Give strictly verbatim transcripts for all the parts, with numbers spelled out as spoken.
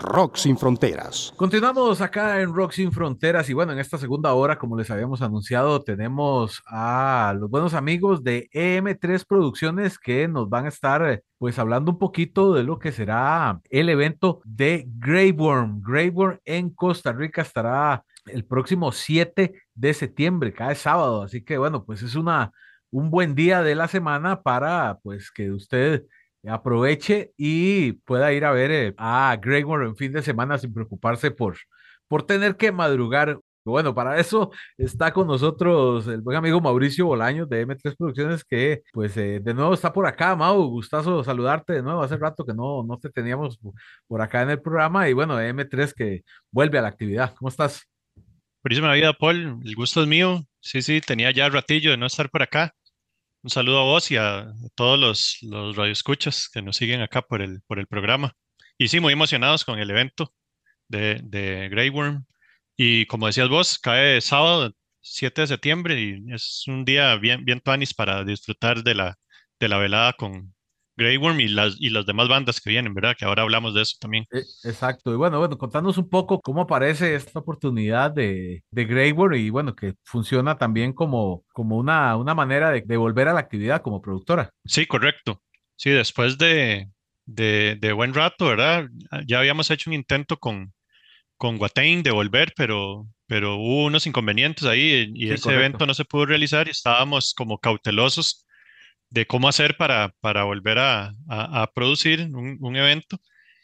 Rock Sin Fronteras. Continuamos acá en Rock Sin Fronteras y bueno, en esta segunda hora, como les habíamos anunciado, tenemos a los buenos amigos de E M tres Producciones que nos van a estar eh, pues hablando un poquito de lo que será el evento de Grey Worm. Grey Worm en Costa Rica estará el próximo siete de septiembre, cada sábado, así que bueno, pues es una, un buen día de la semana para pues que usted aproveche y pueda ir a ver eh, a Greg Moore en fin de semana sin preocuparse por, por tener que madrugar. Bueno, para eso está con nosotros el buen amigo Mauricio Bolaños de M tres Producciones, que pues eh, de nuevo está por acá. Mau, gustazo saludarte de nuevo. Hace rato que no, no te teníamos por acá en el programa y bueno, M tres que vuelve a la actividad. ¿Cómo estás? Buenísima vida, Paul. El gusto es mío. Sí, sí, tenía ya ratillo de no estar por acá. Un saludo a vos y a todos los, los radioescuchas que nos siguen acá por el, por el programa. Y sí, muy emocionados con el evento de, de Grey Worm. Y como decías vos, cae sábado siete de septiembre y es un día bien, bien tuanis para disfrutar de la, de la velada con Grey Worm y las, y las demás bandas que vienen, ¿verdad? Que ahora hablamos de eso también. Eh, Exacto, y bueno, bueno, contanos un poco cómo aparece esta oportunidad de, de Grey Worm y bueno, que funciona también como, como una, una manera de, de volver a la actividad como productora. Sí, correcto. Sí, después de, de, de buen rato, ¿verdad? Ya habíamos hecho un intento con, con Guatén de volver, pero, pero hubo unos inconvenientes ahí y Sí, ese correcto. evento no se pudo realizar y estábamos como cautelosos de cómo hacer para, para volver a, a- a producir un, un evento.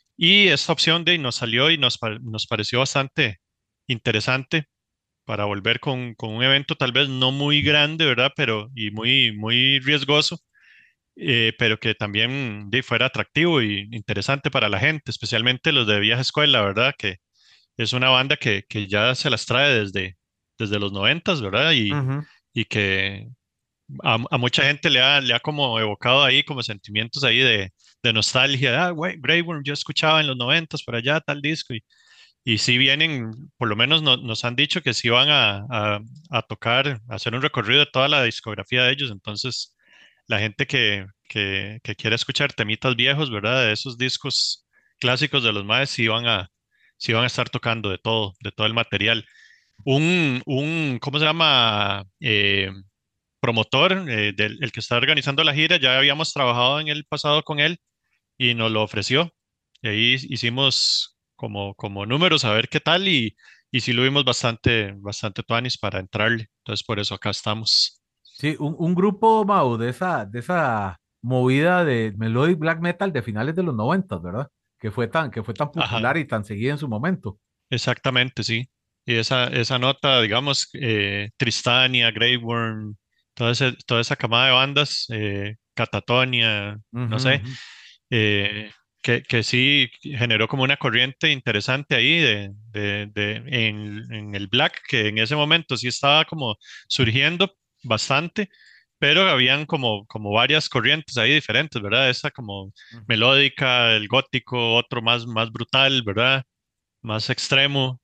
Y esta opción de nos salió y nos, pa- nos pareció bastante interesante para volver con, con un evento tal vez no muy grande, ¿verdad? Pero y muy, muy riesgoso, eh, pero que también de, fuera atractivo y interesante para la gente, especialmente los de vieja escuela, ¿verdad? Que es una banda que, que ya se las trae desde, desde los noventas, ¿verdad? Y, Ujú. y que a, a mucha gente le ha, le ha como evocado ahí como sentimientos ahí de, de nostalgia. Ah, güey, Grey Worm, yo escuchaba en los noventas por allá tal disco. Y, y sí vienen, por lo menos no- nos han dicho que sí van a, a, a tocar, a hacer un recorrido de toda la discografía de ellos. Entonces, la gente que, que, que quiere escuchar temitas viejos, ¿verdad? De esos discos clásicos de los maes, sí van a, sí van a estar tocando de todo, de todo el material. Un, un, ¿cómo se llama? Eh, promotor, eh, del el que está organizando la gira, ya habíamos trabajado en el pasado con él y nos lo ofreció. Y ahí hicimos como, como números a ver qué tal y, y sí lo vimos bastante, bastante tuanis para entrarle. Entonces por eso acá estamos. Sí, un, un grupo, Mau, de esa, de esa movida de melodic black metal de finales de los noventas, ¿verdad? Que fue tan, que fue tan Ajá, popular y tan seguida en su momento. exactamente, sí. Y esa, esa nota, digamos, eh, Tristania, Grey Worm, toda, ese- toda esa camada de bandas, eh, Catatonia, Ujú, no sé, ujú. eh, que, que sí generó como una corriente interesante ahí de, de, de- en, en el black, que en ese momento sí estaba como surgiendo bastante, pero habían como, como varias corrientes ahí diferentes, ¿verdad? Esa como Ujú. melódica, el gótico, otro más, más brutal, ¿verdad? Más extremo.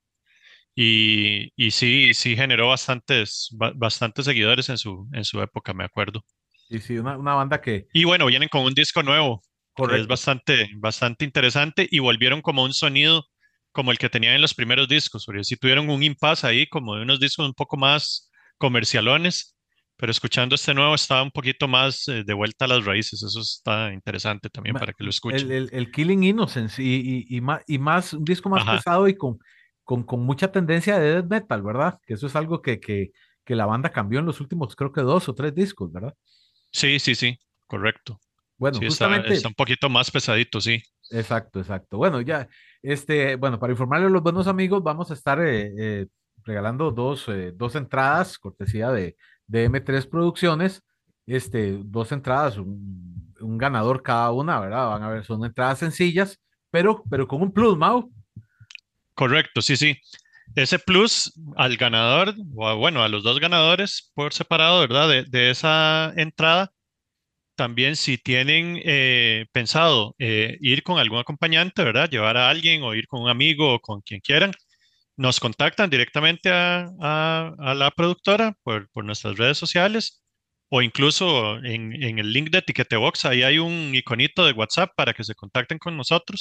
Y, y sí, sí generó bastantes, ba- bastantes seguidores en su, en su época, me acuerdo. Y sí, una, una banda que, Y bueno, vienen con un disco nuevo, que es correcto. bastante, bastante interesante, y volvieron como un sonido como el que tenían en los primeros discos, porque sí tuvieron un impasse ahí, como de unos discos un poco más comercialones, pero escuchando este nuevo estaba un poquito más eh, de vuelta a las raíces. Eso está interesante también Ma- para que lo El, escuchen. el, el Killing Innocence y, y, y, más, y más, un disco más Ajá, pesado y con, con, con mucha tendencia de death metal, ¿verdad? Que eso es algo que, que, que la banda cambió en los últimos, creo que dos o tres discos, ¿verdad? sí, sí, sí, correcto. Bueno, Sí, está, está justamente, un poquito más pesadito, sí. exacto, exacto. Bueno, ya, este, bueno, para informarle a los buenos amigos, vamos a estar eh, eh, regalando dos, eh, dos entradas, cortesía de, de M tres Producciones, este, dos entradas, un, un ganador cada una, ¿verdad? Van a ver, son entradas sencillas, pero, pero con un plus, Mau. Correcto, sí, sí. Ese plus al ganador, o a- bueno, a los dos ganadores por separado, ¿verdad? De, de esa entrada, también si tienen eh, pensado eh, ir con algún acompañante, ¿verdad? Llevar a alguien o ir con un amigo o con quien quieran, nos contactan directamente a, a- a la productora por, por nuestras redes sociales o incluso en, en el link de Etiquetebox, ahí hay un iconito de WhatsApp para que se contacten con nosotros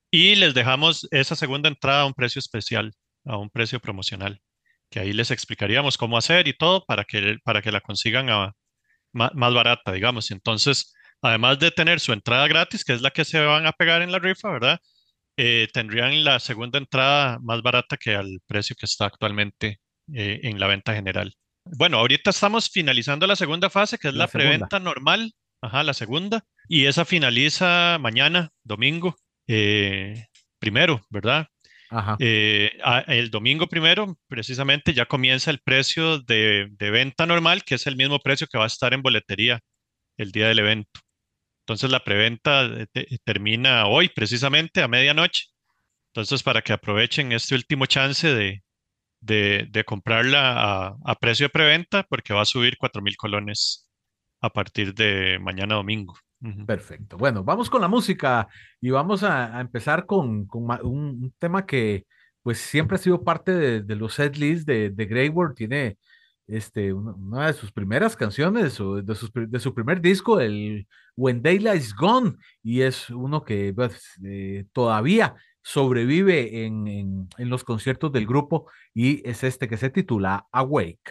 Y les dejamos esa segunda entrada a un precio especial, a un precio promocional, que ahí les explicaríamos cómo hacer y todo para que, para que la consigan a, ma- más barata, digamos. Entonces, además de tener su entrada gratis, que es la que se van a pegar en la rifa, ¿verdad? Eh, tendrían la segunda entrada más barata que al precio que está actualmente eh, en la venta general. Bueno, ahorita estamos finalizando la segunda fase, que es La la segunda. preventa normal, ajá, la segunda, y esa finaliza mañana, domingo, eh, primero, ¿verdad? Ajá. Eh, a- el domingo primero, precisamente, ya comienza el precio de, de venta normal, que es el mismo precio que va a estar en boletería el día del evento. Entonces la preventa eh, te- termina hoy, precisamente, a medianoche. Entonces, para que aprovechen este último chance de, de, de comprarla a, a precio de preventa, porque va a subir cuatro mil colones a partir de mañana domingo. Ujú. Perfecto. Bueno, vamos con la música y vamos a, a empezar con, con ma- un, un tema que pues siempre ha sido parte de, de los set lists de, de Grey World. Tiene este, una, una de sus primeras canciones o de, sus pri- de su primer disco, el When Daylight is Gone, y es uno que pues, eh, todavía sobrevive en, en, en los conciertos del grupo y es este que se titula Awake.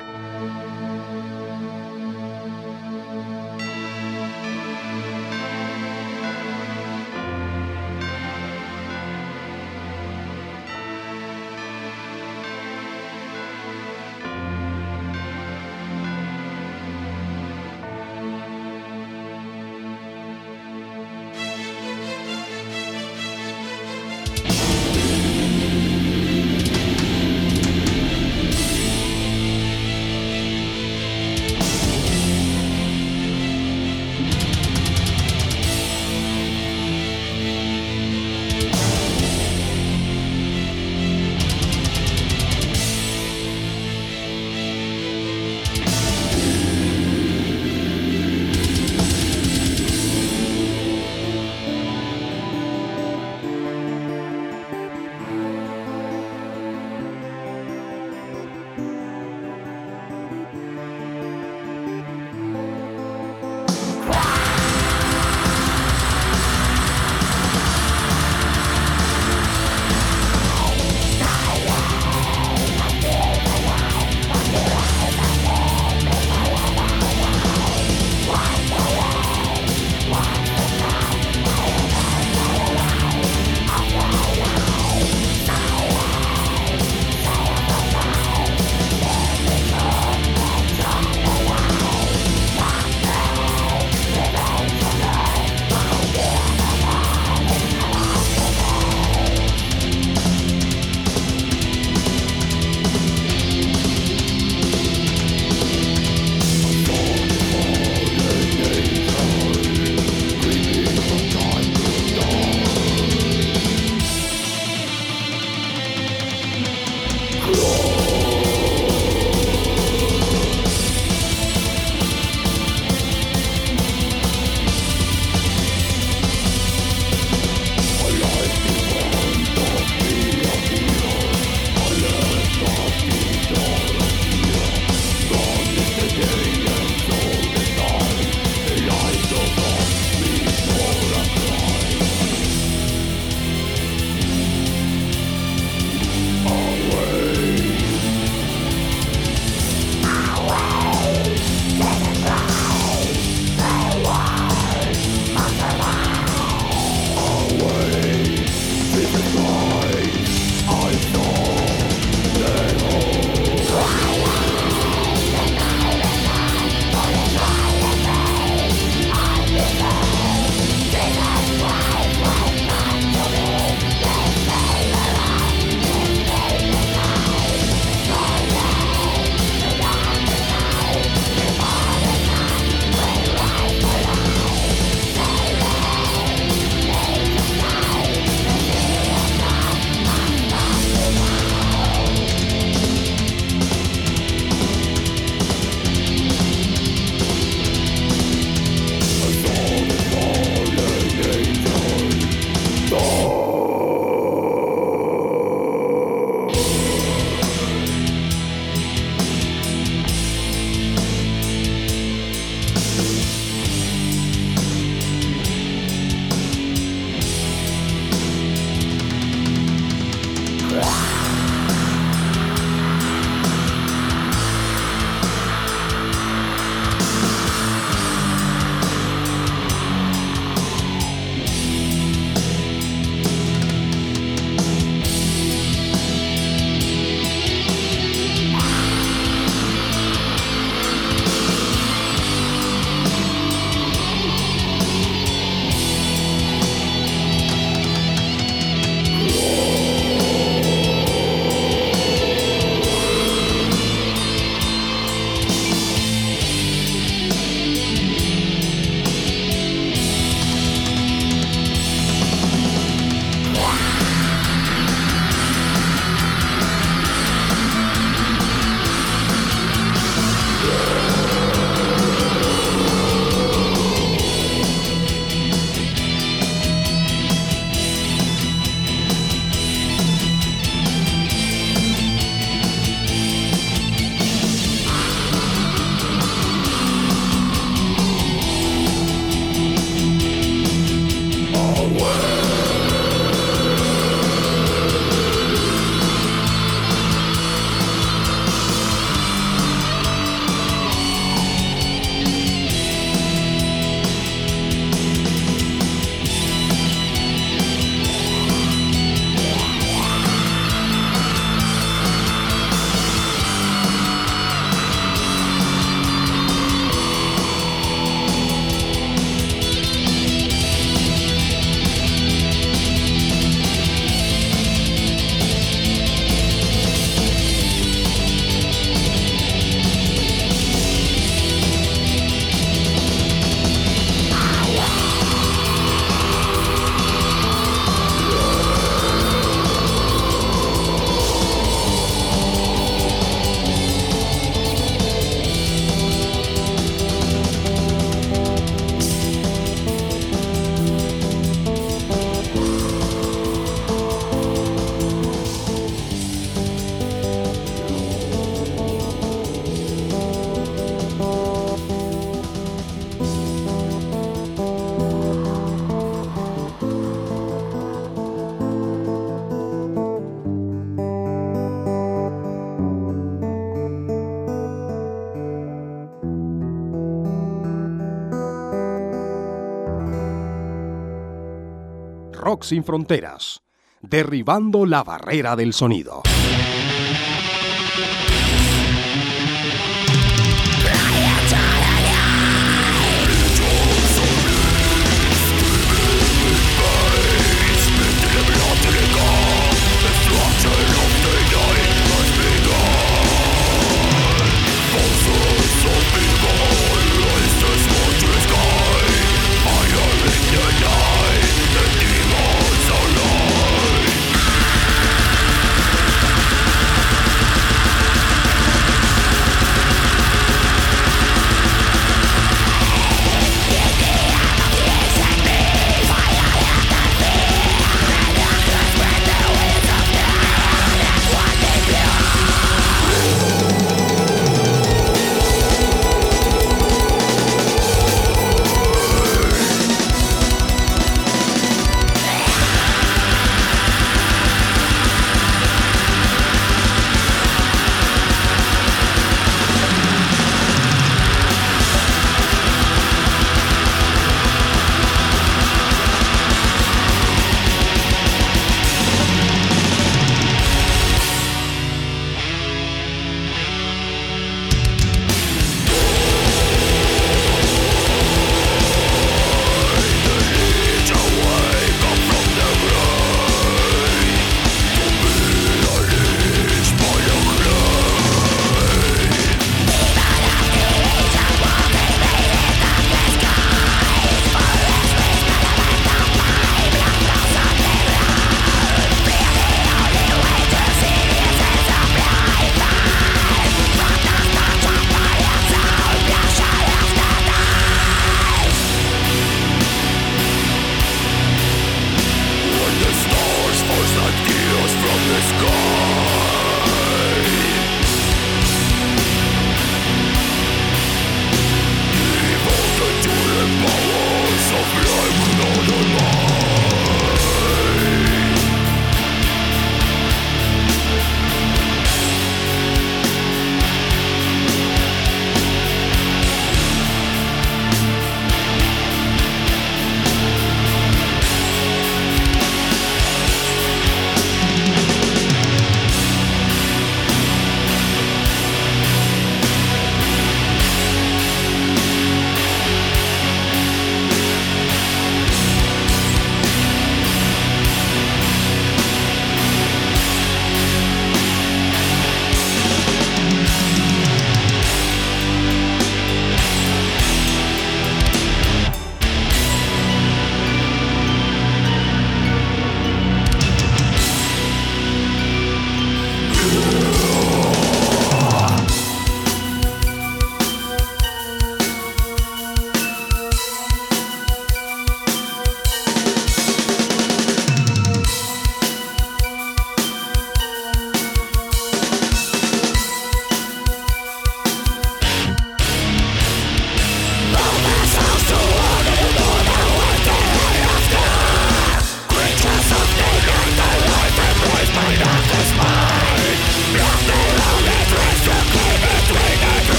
Rock Sin Fronteras, derribando la barrera del sonido.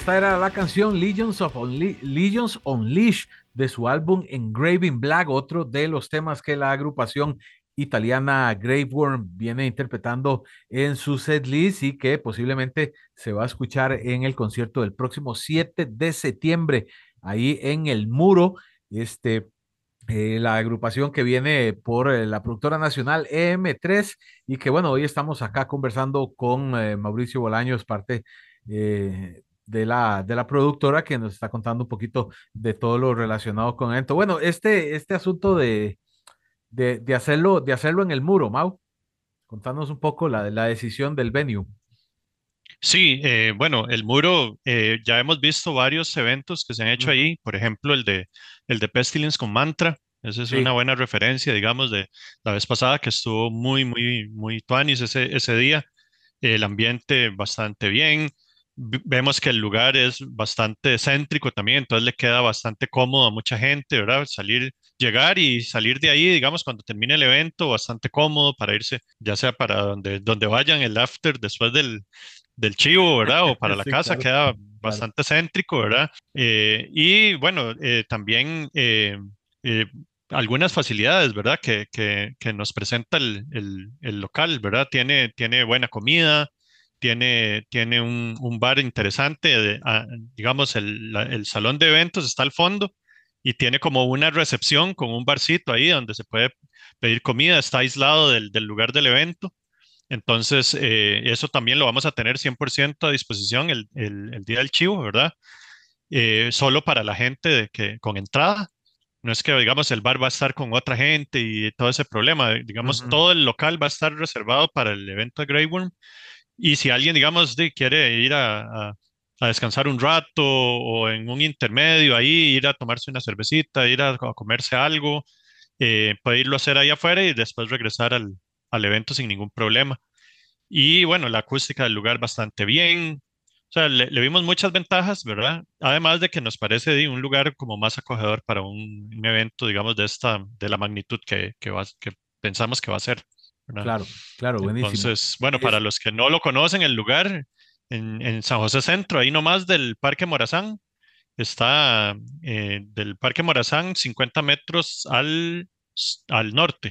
esta era la canción Legions of Unle Legions Unleashed de su álbum Engraving Black, otro de los temas que la agrupación italiana Graveworm viene interpretando en su setlist y que posiblemente se va a escuchar en el concierto del próximo siete de septiembre, ahí en el Muro. Este, eh, la agrupación que viene por eh, la productora nacional E M tres y que bueno, hoy estamos acá conversando con eh, Mauricio Bolaños, parte eh, de la, de la productora, que nos está contando un poquito de todo lo relacionado con esto. Bueno, este, este asunto de, de, de hacerlo, de hacerlo en el Muro, Mau, contanos un poco la, la decisión del venue. Sí, eh, bueno, el Muro, eh, ya hemos visto varios eventos que se han hecho Ujú. ahí, por ejemplo, el de, el de Pestilence con Mantra, esa es una Sí. buena referencia, digamos, de la vez pasada que estuvo muy, muy, muy tuanis ese, ese día, el ambiente bastante bien, v- vemos que el lugar es bastante céntrico también, entonces le queda bastante cómodo a mucha gente, ¿verdad? Salir, llegar y salir de ahí, digamos, cuando termine el evento, bastante cómodo para irse, ya sea para donde, donde vayan el after después del del chivo, ¿verdad? O para la Sí, casa, claro, queda claro. bastante céntrico, ¿verdad? Eh, y bueno, eh, también eh, eh, algunas facilidades, ¿verdad? Que, que, que nos presenta el, el- el local, ¿verdad? Tiene, tiene buena comida, tiene, tiene un, un bar interesante, de- ah, digamos, el, la- el salón de eventos está al fondo y tiene como una recepción con un barcito ahí donde se puede pedir comida, está aislado del, del lugar del evento. Entonces, eh, eso también lo vamos a tener cien por ciento a disposición el, el- el día del chivo, ¿verdad? Eh, solo para la gente de que, con entrada. No es que, digamos, el bar va a estar con otra gente y todo ese problema. Digamos, Ujú. todo el local va a estar reservado para el evento de Grey Worm. Y si alguien, digamos, de- quiere ir a, a- a descansar un rato o en un intermedio ahí, ir a tomarse una cervecita, ir a, a comerse algo, eh, puede irlo a hacer ahí afuera y después regresar al, al evento sin ningún problema. Y bueno, la acústica del lugar bastante bien. O sea, le, le vimos muchas ventajas, ¿verdad? Además de que nos parece di, un lugar como más acogedor para un, un evento, digamos, de esta, de la magnitud que, que, va- que pensamos que va a ser, ¿verdad? Claro, claro, buenísimo. Entonces, bueno, para Es, los que no lo conocen, el lugar en, en San José Centro, ahí nomás del Parque Morazán, está eh, del Parque Morazán cincuenta metros al, al norte,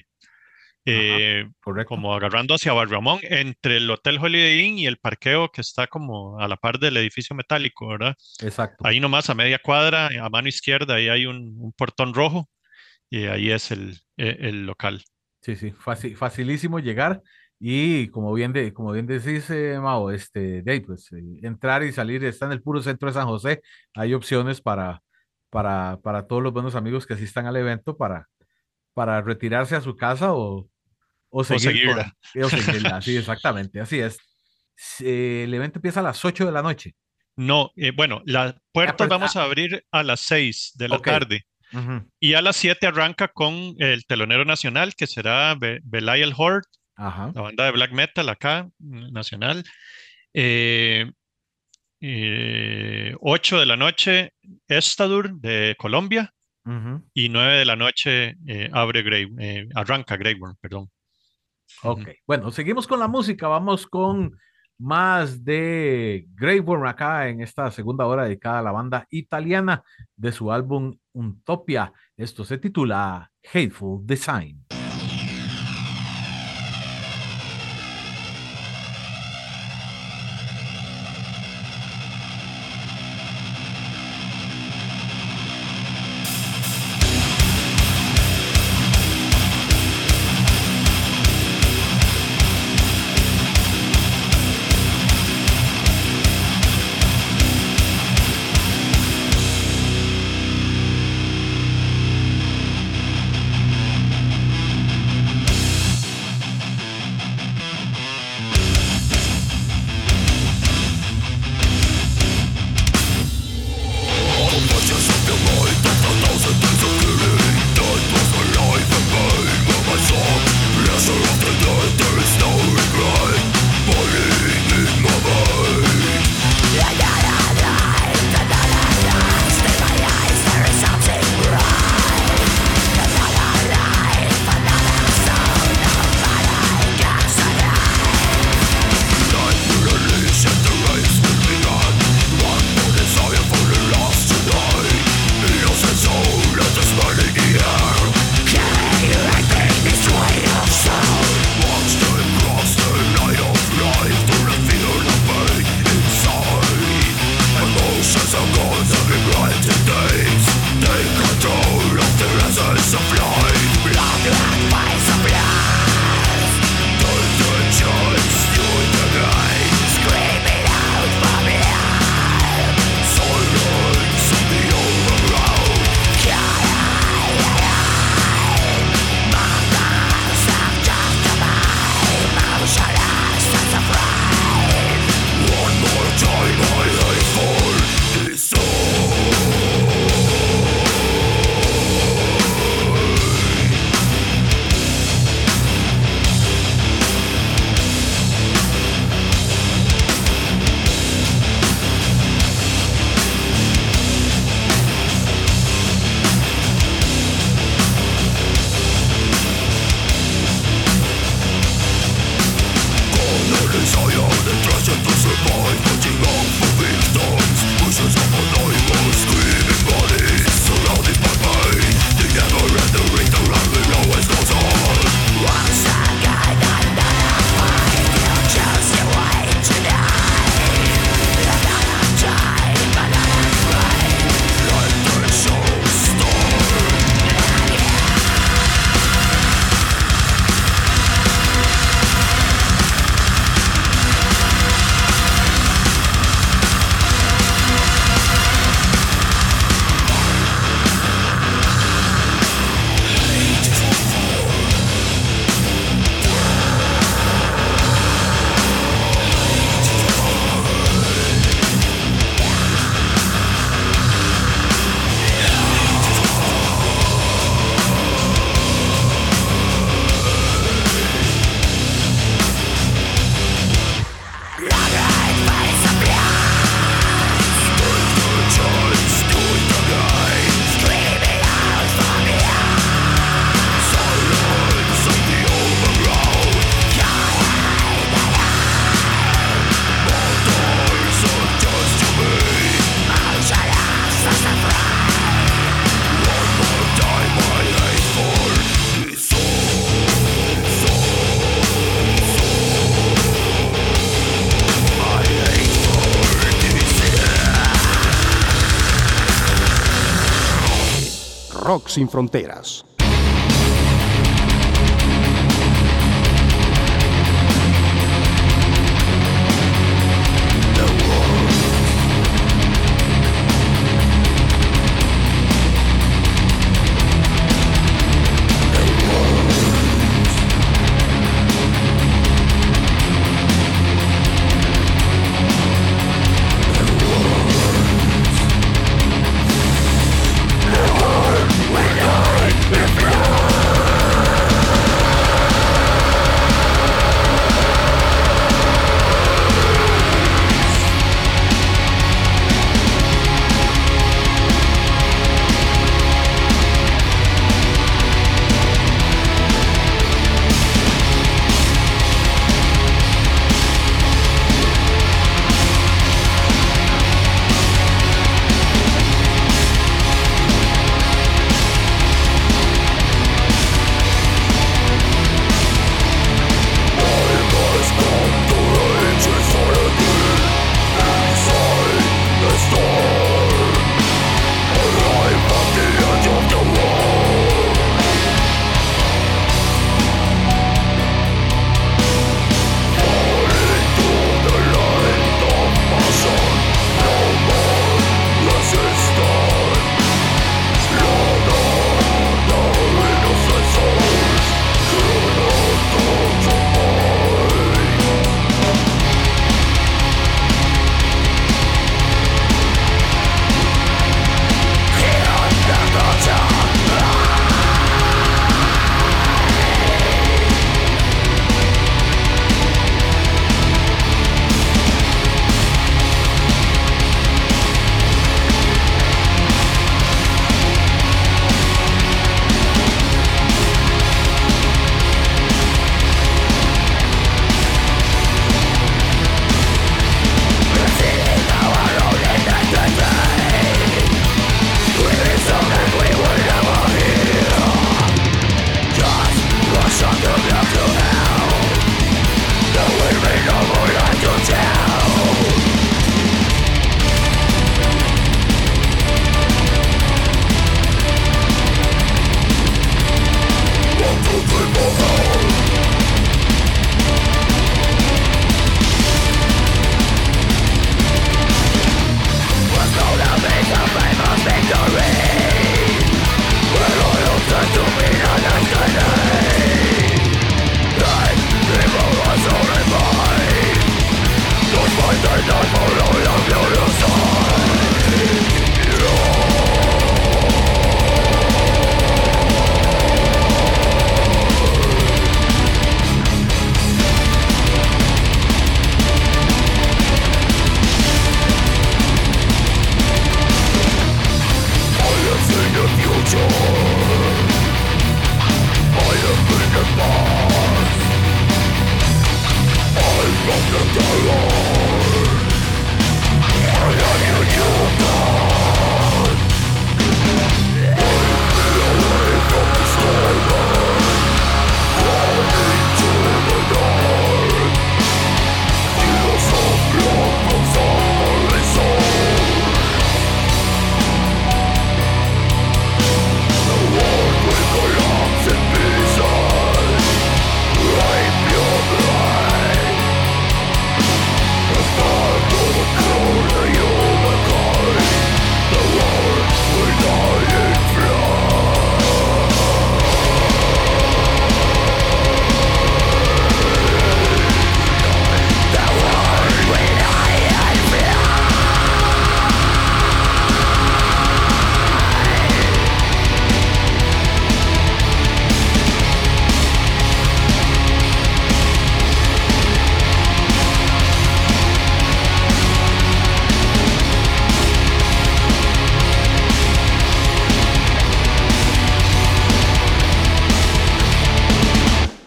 ajá, eh, correcto. como agarrando hacia Barramón, entre el Hotel Holiday Inn y el parqueo que está como a la par del edificio metálico, ¿verdad? Exacto. Ahí nomás a media cuadra, a mano izquierda, ahí hay un, un portón rojo y ahí es el, eh, el local. Sí, sí, faci- facilísimo llegar y como bien, de, como bien decís, eh, Mao, este, de ahí, pues eh, entrar y salir, está en el puro centro de San José, hay opciones para, para, para todos los buenos amigos que asistan al evento para, para retirarse a su casa o, o O seguir seguirla. con, o seguirla, sí, exactamente, así es. Eh, el evento empieza a las ocho de la noche. No, eh, bueno, las Ah, puertas per- vamos ah, a abrir a las seis de la ok. tarde Ujú. y a las siete arranca con el telonero nacional que será Be- Belial Horde, Ajá. la banda de black metal acá, mm, nacional. Eh, eh, ocho de la noche, Estadur de Colombia Ujú. y nueve de la noche eh, abre Grey, eh, arranca Grey Worm, perdón. Ok, Ujú. bueno, seguimos con la música. Vamos con más de Grey Worm acá en esta segunda hora dedicada a la banda italiana de su álbum Utopia. Esto se titula Hateful Design. Rock Sin Fronteras. When I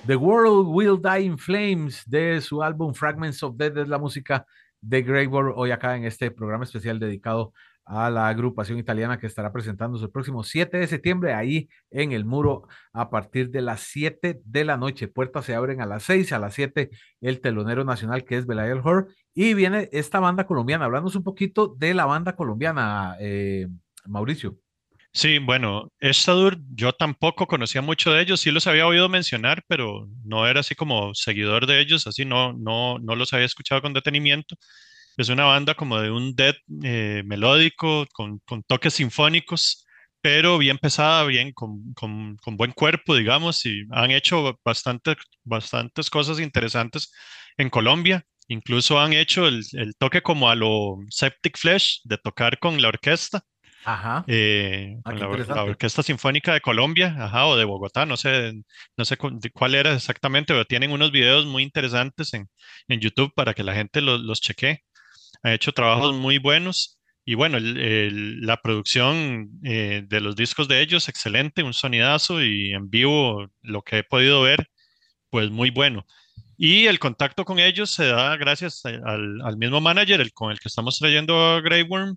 The World Will Die in Flames, de su álbum Fragments of Death, es la música de Grey Worm, hoy acá en este programa especial dedicado a la agrupación italiana que estará presentándose el próximo siete de septiembre ahí en el Muro a partir de las siete de la noche. Puertas se abren a las seis, a las siete el telonero nacional que es Belial Horror, y viene esta banda colombiana. Hablamos un poquito de la banda colombiana, eh, Mauricio. Sí, bueno, Estadur, yo tampoco conocía mucho de ellos, sí los había oído mencionar, pero no era así como seguidor de ellos, así no, no, no los había escuchado con detenimiento. Es una banda como de un death eh, melódico, con, con toques sinfónicos, pero bien pesada, bien, con, con, con buen cuerpo, digamos, y han hecho bastante, bastantes cosas interesantes en Colombia. Incluso han hecho el, el toque como a lo Septic Flesh, de tocar con la orquesta Ajá. eh, Ah, con qué la, or- la interesante. Orquesta Sinfónica de Colombia, ajá, o de Bogotá, no sé, no sé cu- de cuál era exactamente, pero tienen unos videos muy interesantes en, en YouTube para que la gente los, los chequee. Ha hecho trabajos muy buenos y bueno, el- el- la producción eh, de los discos de ellos, excelente, un sonidazo y en vivo lo que he podido ver, pues muy bueno. Y el contacto con ellos se da gracias a- al, al mismo manager, el con el que estamos trayendo a Grey Worm,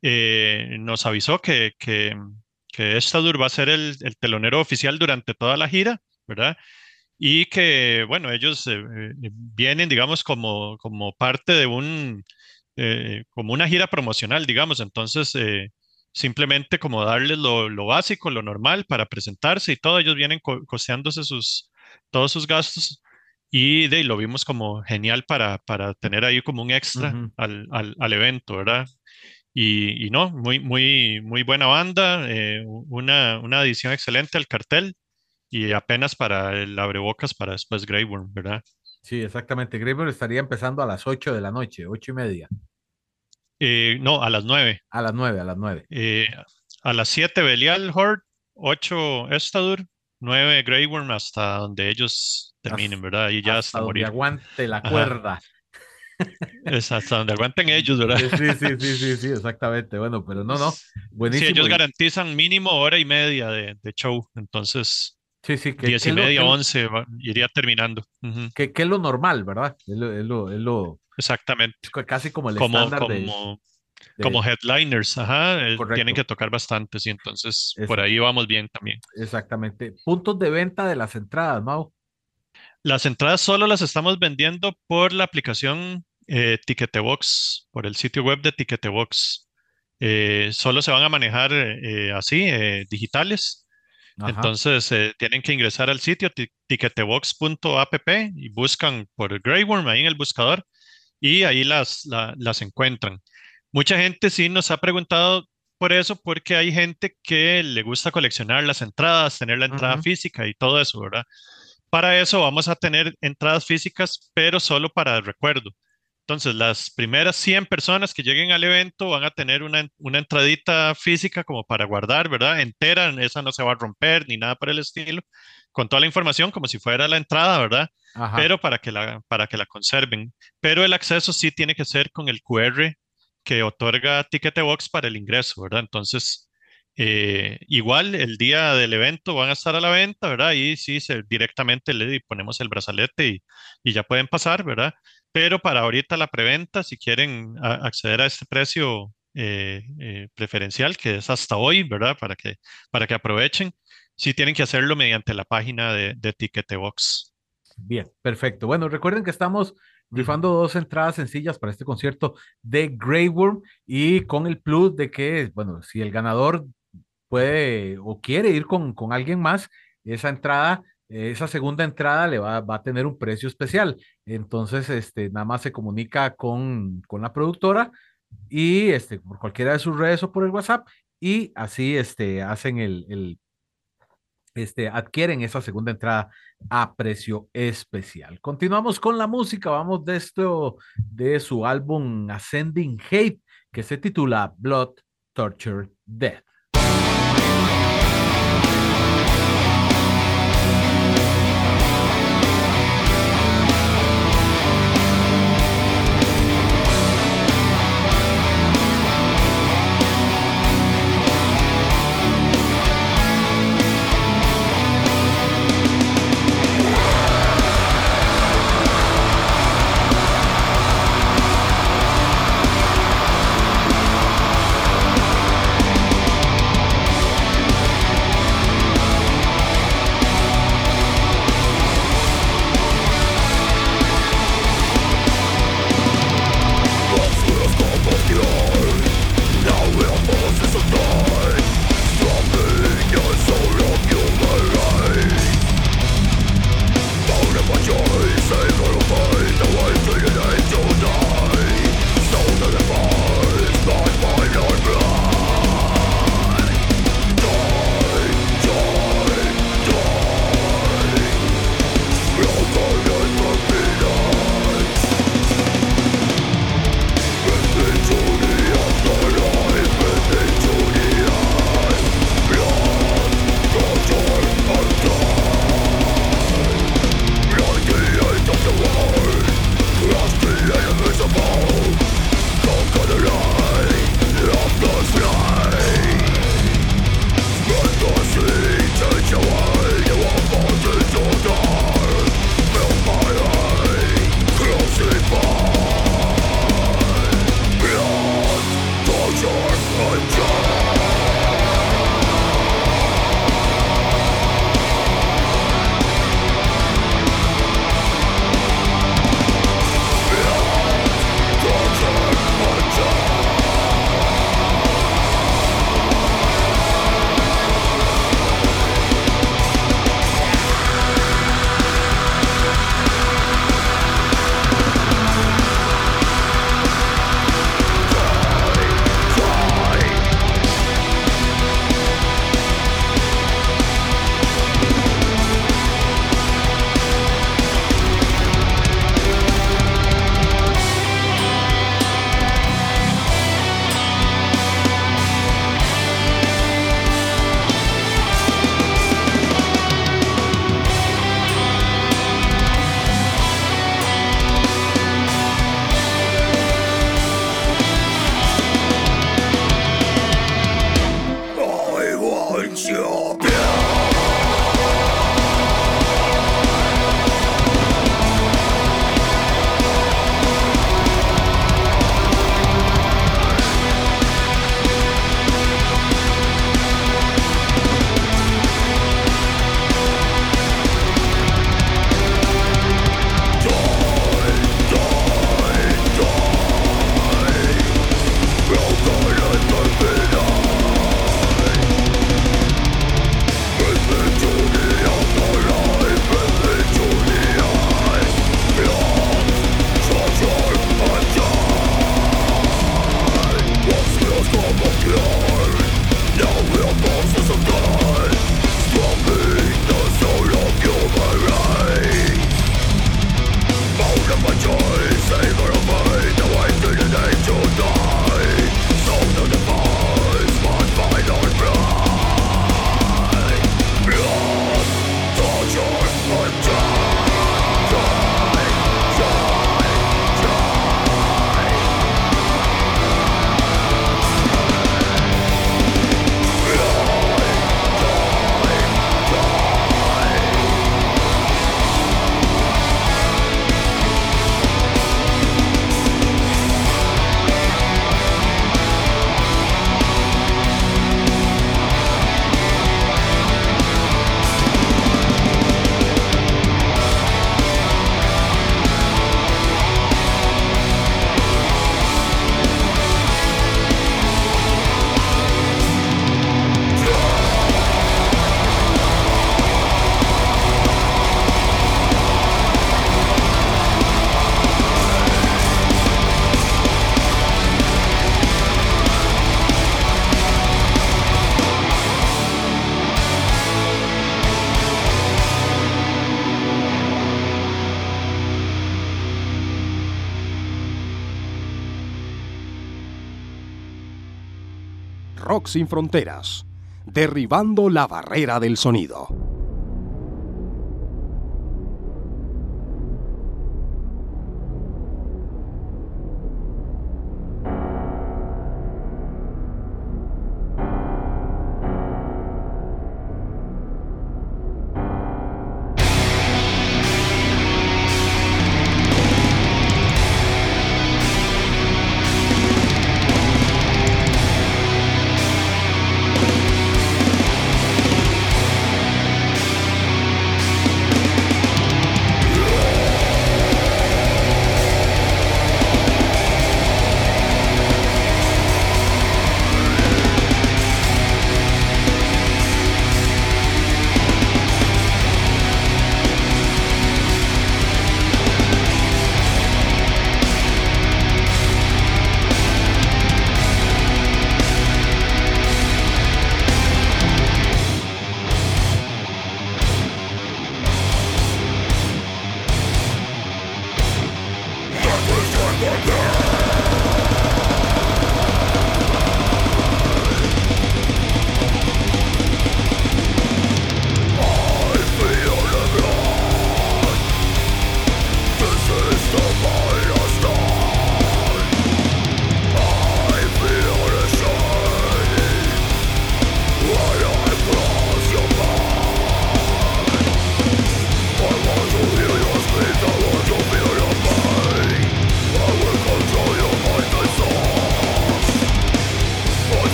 eh, nos avisó que, que, que Estadur va a ser el, el telonero oficial durante toda la gira, ¿verdad? Y que, bueno, ellos eh, eh, vienen, digamos, como, como parte de un, eh, como una gira promocional, digamos, entonces eh, simplemente como darles lo, lo básico, lo normal para presentarse y todo, ellos vienen co- costeándose sus, todos sus gastos y de, ahí lo vimos como genial para, para tener ahí como un extra Ujú. al, al, al evento, ¿verdad? Y, y no, muy, muy, muy buena banda, eh, una, una edición excelente al cartel y apenas para el abrebocas para después Grey Worm, ¿verdad? Sí, exactamente. Grey Worm estaría empezando a las ocho de la noche, ocho y media. Eh, no, a las nueve. A las nueve, a las nueve. Eh, a las siete Belial Horde, ocho Estadur, nueve Grey Worm hasta donde ellos terminen, Has- ¿verdad? Y ya hasta hasta donde morir. aguante la Ajá. cuerda. Es hasta donde aguanten ellos, ¿verdad? Eh, Sí, sí, sí, sí, sí, exactamente. Bueno, pero no, no, Sí, buenísimo. ellos Y garantizan mínimo hora y media de, de show, entonces sí, sí, que, diez que y es lo, media, que, once va- iría terminando. Ujú. que, que es lo normal, ¿verdad? Es lo, es lo, es lo- Exactamente. es cu- casi como el Como, estándar de, como, como de, headliners, ajá, eh, tienen correcto, que tocar bastante, sí, entonces por exact- ahí vamos bien también. exactamente. Puntos de venta de las entradas, Mau. Las entradas solo las estamos vendiendo por la aplicación eh, Ticketebox, por el sitio web de Ticketebox. Eh, solo se van a manejar eh, así, eh, digitales. Ajá. Entonces eh, tienen que ingresar al sitio ti- ticketebox punto app y buscan por Grey Worm ahí en el buscador y ahí las, la- las encuentran. Mucha gente sí nos ha preguntado por eso, porque hay gente que le gusta coleccionar las entradas, tener la entrada Ujú, física y todo eso, ¿verdad? Para eso vamos a tener entradas físicas, pero solo para recuerdo. Entonces, las primeras cien personas que lleguen al evento van a tener una, una entradita física como para guardar, ¿verdad? Entera, esa no se va a romper ni nada por el estilo, con toda la información como si fuera la entrada, ¿verdad? ajá. Pero para que la, para que la conserven. Pero el acceso sí tiene que ser con el Q R que otorga Ticketbox para el ingreso, ¿verdad? Entonces, eh, igual el día del evento van a estar a la venta, ¿verdad? Y sí, se, directamente le ponemos el brazalete y, y ya pueden pasar, ¿verdad? Pero para ahorita la preventa, si quieren a- acceder a este precio eh, eh, preferencial, que es hasta hoy, ¿verdad? Para que, para que aprovechen, sí tienen que hacerlo mediante la página de, de Ticketbox. Bien, perfecto. Bueno, recuerden que estamos Ujú. rifando dos entradas sencillas para este concierto de Grey Worm y con el plus de que, bueno, si el ganador puede o quiere ir con, con alguien más, esa entrada, eh, esa segunda entrada le va, va a tener un precio especial. Entonces, este, nada más se comunica con, con la productora y este, por cualquiera de sus redes o por el WhatsApp y así este, hacen el, el este, adquieren esa segunda entrada a precio especial. Continuamos con la música, vamos de esto, de su álbum Ascending Hate, que se titula Blood, Torture, Death. Rock Sin Fronteras, derribando la barrera del sonido.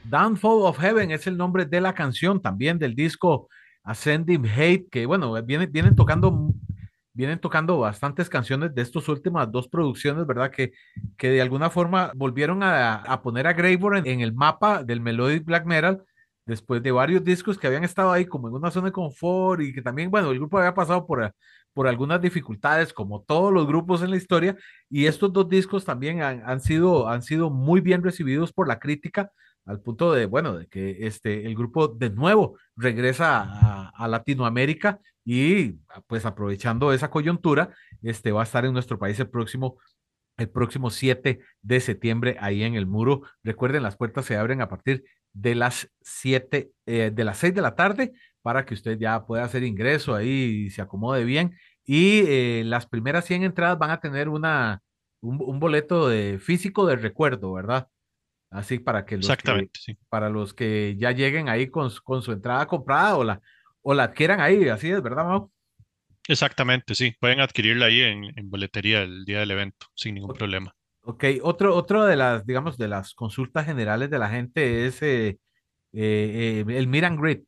Downfall of Heaven es el nombre de la canción, también del disco Ascending Hate, que bueno, vienen, vienen tocando, vienen tocando bastantes canciones de estas últimas dos producciones, ¿verdad? Que, que de alguna forma volvieron a, a poner a Graveyard en, en el mapa del melodic black metal, después de varios discos que habían estado ahí como en una zona de confort y que también, bueno, el grupo había pasado por, por algunas dificultades, como todos los grupos en la historia, y estos dos discos también han, han sido, han sido muy bien recibidos por la crítica al punto de, bueno, de que este, el grupo de nuevo regresa a, a Latinoamérica y pues aprovechando esa coyuntura, este, va a estar en nuestro país el próximo, el próximo siete de septiembre ahí en el Muro. Recuerden, las puertas se abren a partir de las siete, eh, de las seis de la tarde para que usted ya pueda hacer ingreso ahí y se acomode bien. Y eh, las primeras cien entradas van a tener una, un, un boleto de, físico de recuerdo, ¿verdad? Así para que los que, Exactamente, sí. para los que ya lleguen ahí con, su- con su entrada comprada o la, o la adquieran ahí, así es, ¿verdad, Mau? Exactamente, sí. Pueden adquirirla ahí en, en boletería el día del evento, sin ningún O- problema. Ok, otro, otro de las, digamos, de las consultas generales de la gente es eh, eh, eh, el meet and greet.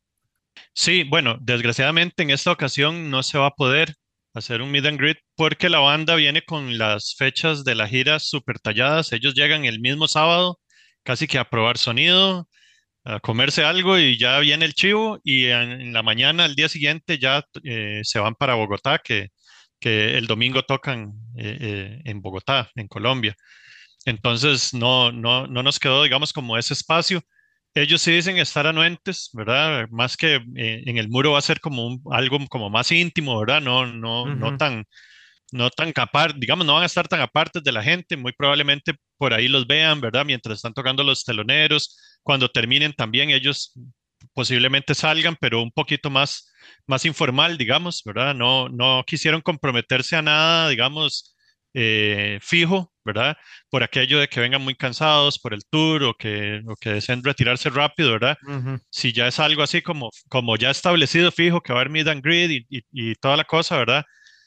Sí, bueno, desgraciadamente en esta ocasión no se va a poder hacer un meet and greet porque la banda viene con las fechas de la gira súper talladas. Ellos llegan el mismo sábado, casi que a probar sonido, a comerse algo y ya viene el chivo y en, en la mañana, al día siguiente, ya eh, se van para Bogotá, que, que el domingo tocan eh, eh, en Bogotá, en Colombia. Entonces, no, no, no nos quedó, digamos, como ese espacio. Ellos sí dicen estar anuentes, ¿verdad? Más que eh, en el muro va a ser como un- algo como más íntimo, ¿verdad? No, no, no Ujú. tan, no tan aparte, digamos, no van a estar tan apartes de la gente, muy probablemente por ahí los vean, ¿verdad? Mientras están tocando los teloneros, cuando terminen también ellos posiblemente salgan, pero un poquito más, más informal, digamos, ¿verdad? No, no quisieron comprometerse a nada, digamos, eh, fijo, ¿verdad? Por aquello de que vengan muy cansados por el tour o que, o que deseen retirarse rápido, ¿verdad? Ujú. Si ya es algo así como, como ya establecido, fijo, que va a haber meet and greet y, y, y toda la cosa, ¿verdad?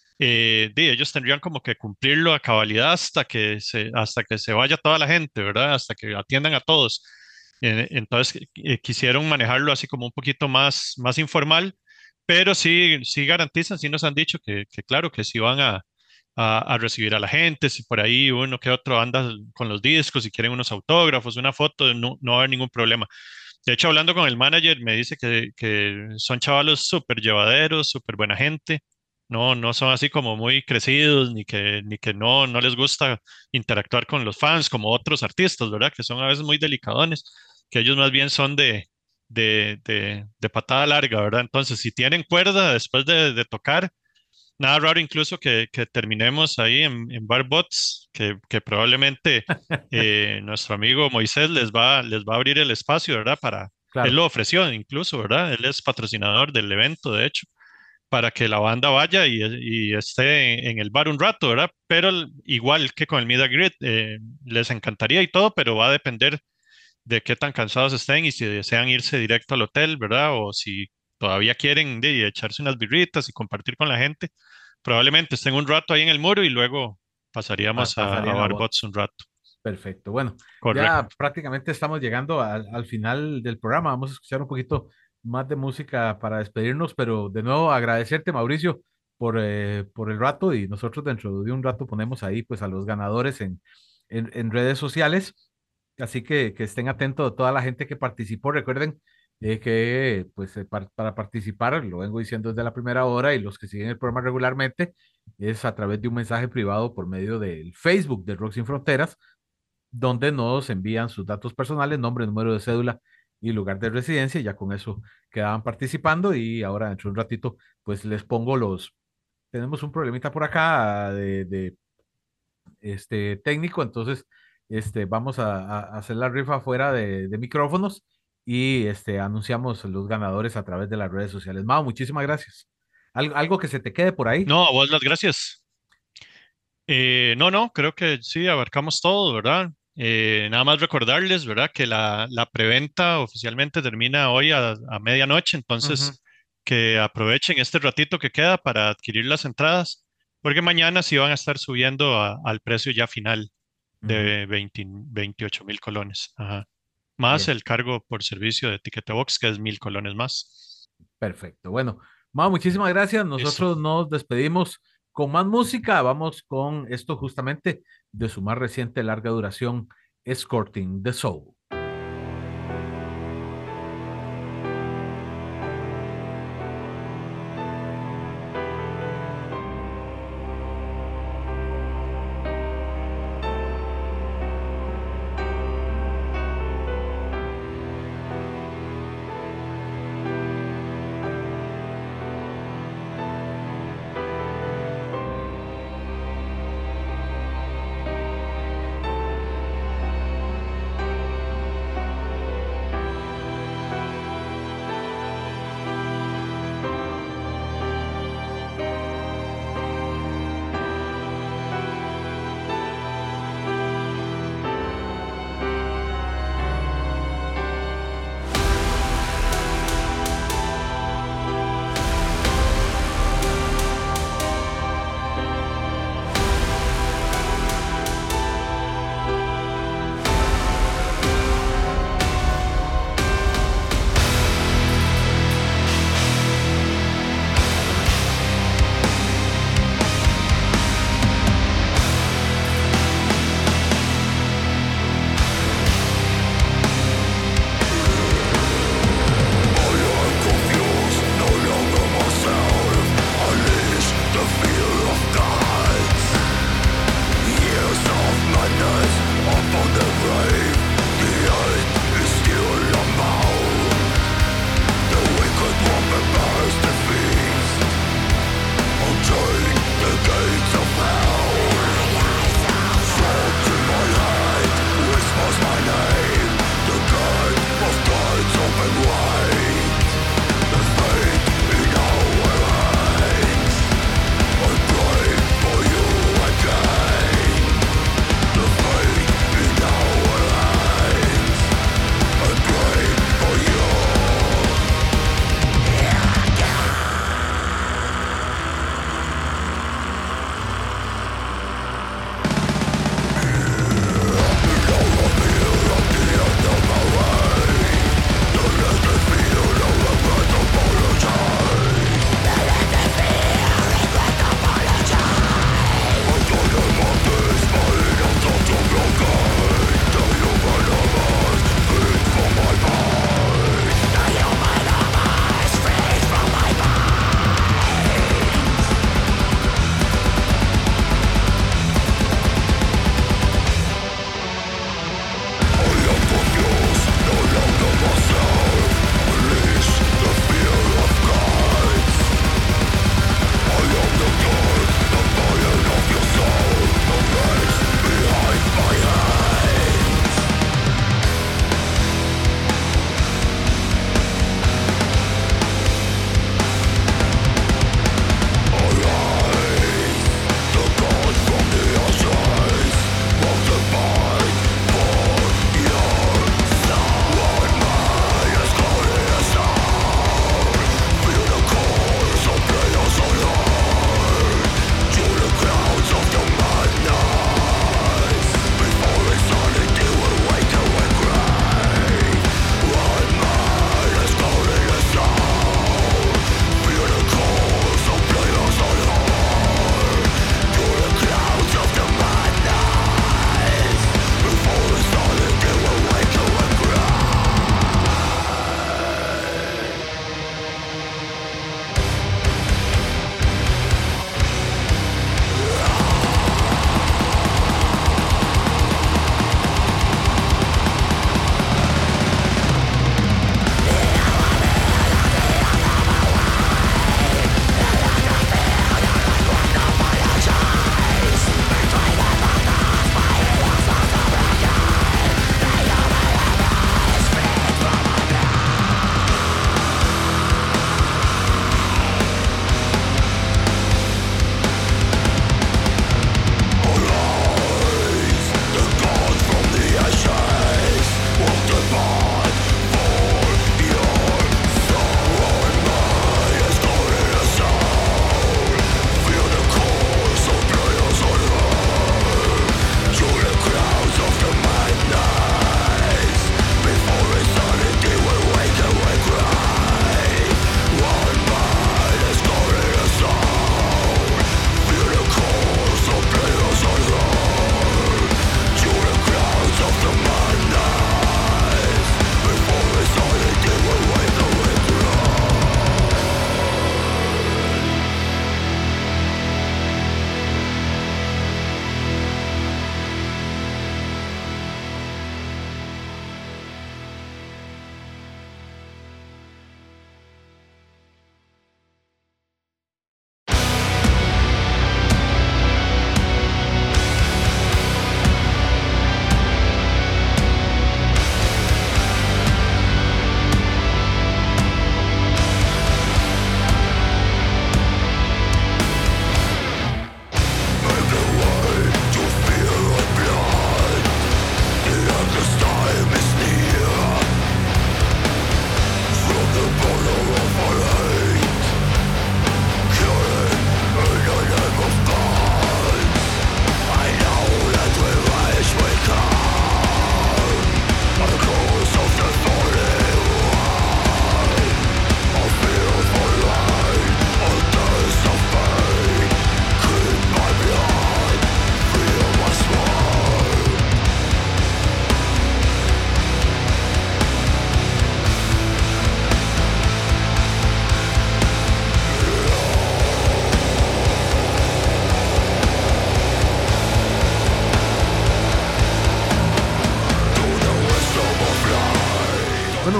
Eh, di, ellos tendrían como que cumplirlo a cabalidad hasta que se, hasta que se vaya toda la gente, ¿verdad? Hasta que atiendan a todos. Eh, entonces, eh, quisieron manejarlo así como un poquito más, más informal, pero sí, sí garantizan, sí nos han dicho que, que claro, que sí van a, a, a recibir a la gente, si por ahí uno que otro anda con los discos, si quieren unos autógrafos, una foto, no, no va a haber ningún problema. De hecho, hablando con el manager, me dice que, que son chavalos súper llevaderos, súper buena gente. No, no son así como muy crecidos, ni que, ni que no, no les gusta interactuar con los fans como otros artistas, ¿verdad? Que son a veces muy delicadones, que ellos más bien son de, de, de, de patada larga, ¿verdad? Entonces, si tienen cuerda después de, de tocar, nada raro incluso que, que terminemos ahí en, en Bar Bots, que, que probablemente eh, nuestro amigo Moisés les va, les va a abrir el espacio, ¿verdad? Para, él Claro. lo ofreció incluso, ¿verdad? Él es patrocinador del evento, de hecho, para que la banda vaya y, y esté en, en el bar un rato, ¿verdad? Pero el- igual que con el Meet and Greet, eh, les encantaría y todo, pero va a depender de qué tan cansados estén y si desean irse directo al hotel, ¿verdad? O si todavía quieren de, echarse unas birritas y compartir con la gente. Probablemente estén un rato ahí en el muro y luego Pa- pasaríamos a, a pasarían a Barbots bots. un rato. Perfecto. Bueno, ya Correcto. prácticamente estamos llegando al, al final del programa. Vamos a escuchar un poquito más de música para despedirnos, pero de nuevo agradecerte, Mauricio, por, eh, por el rato y nosotros dentro de un rato ponemos ahí pues a los ganadores en, en, en redes sociales. Así que, que estén atentos a toda la gente que participó. Recuerden eh, que pues eh, par- para participar, lo vengo diciendo desde la primera hora y los que siguen el programa regularmente, es a través de un mensaje privado por medio del Facebook de Rock Sin Fronteras donde nos envían sus datos personales, nombre, número de cédula y lugar de residencia. Ya con eso quedaban participando y ahora dentro de un ratito pues les pongo los, tenemos un problemita por acá de, de este técnico, entonces este, vamos a, a hacer la rifa fuera de, de micrófonos y este, anunciamos los ganadores a través de las redes sociales. Mao, muchísimas gracias. ¿Algo, algo que se te quede por ahí? No, a vos las gracias. Eh, no, no, creo que sí, abarcamos todo, ¿verdad? Eh, nada más recordarles, ¿verdad? Que la, la preventa oficialmente termina hoy a, a medianoche, Ujú, entonces que aprovechen este ratito que queda para adquirir las entradas, porque mañana sí van a estar subiendo a- al precio ya final ujú. de veinte veintiocho mil colones. Ajá. más Bien, el cargo por servicio de Ticketbox, que es mil colones más. perfecto. Bueno, Mao, muchísimas gracias. Listo. Nosotros nos despedimos con más música. Vamos con esto justamente de su más reciente larga duración, Escorting the Soul.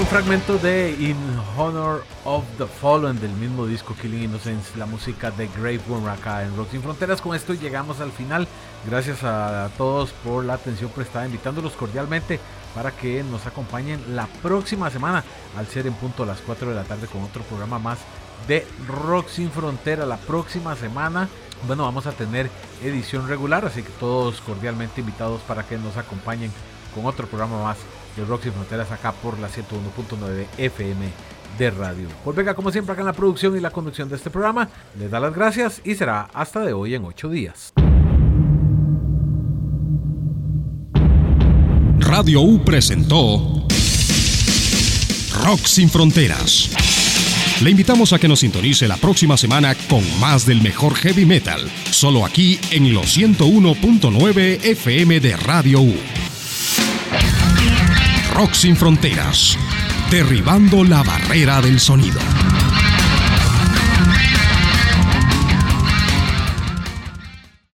un fragmento de In Honor of the Fallen del mismo disco Killing Innocence, la música de Graveworm acá en Rock Sin Fronteras. Con esto llegamos al final. Gracias a todos por la atención prestada, invitándolos cordialmente para que nos acompañen la próxima semana al ser en punto a las cuatro de la tarde con otro programa más de Rock Sin Frontera. La próxima semana, bueno, vamos a tener edición regular, así que todos cordialmente invitados para que nos acompañen con otro programa más de Rock Sin Fronteras acá por la ciento uno punto nueve F M de Radio. Pues venga, como siempre, acá en la producción y la conducción de este programa, les da las gracias y será hasta de hoy en ocho días. Radio U presentó Rock Sin Fronteras. Le invitamos a que nos sintonice la próxima semana con más del mejor heavy metal, solo aquí en los ciento uno punto nueve F M de Radio U. Rock Sin Fronteras, derribando la barrera del sonido.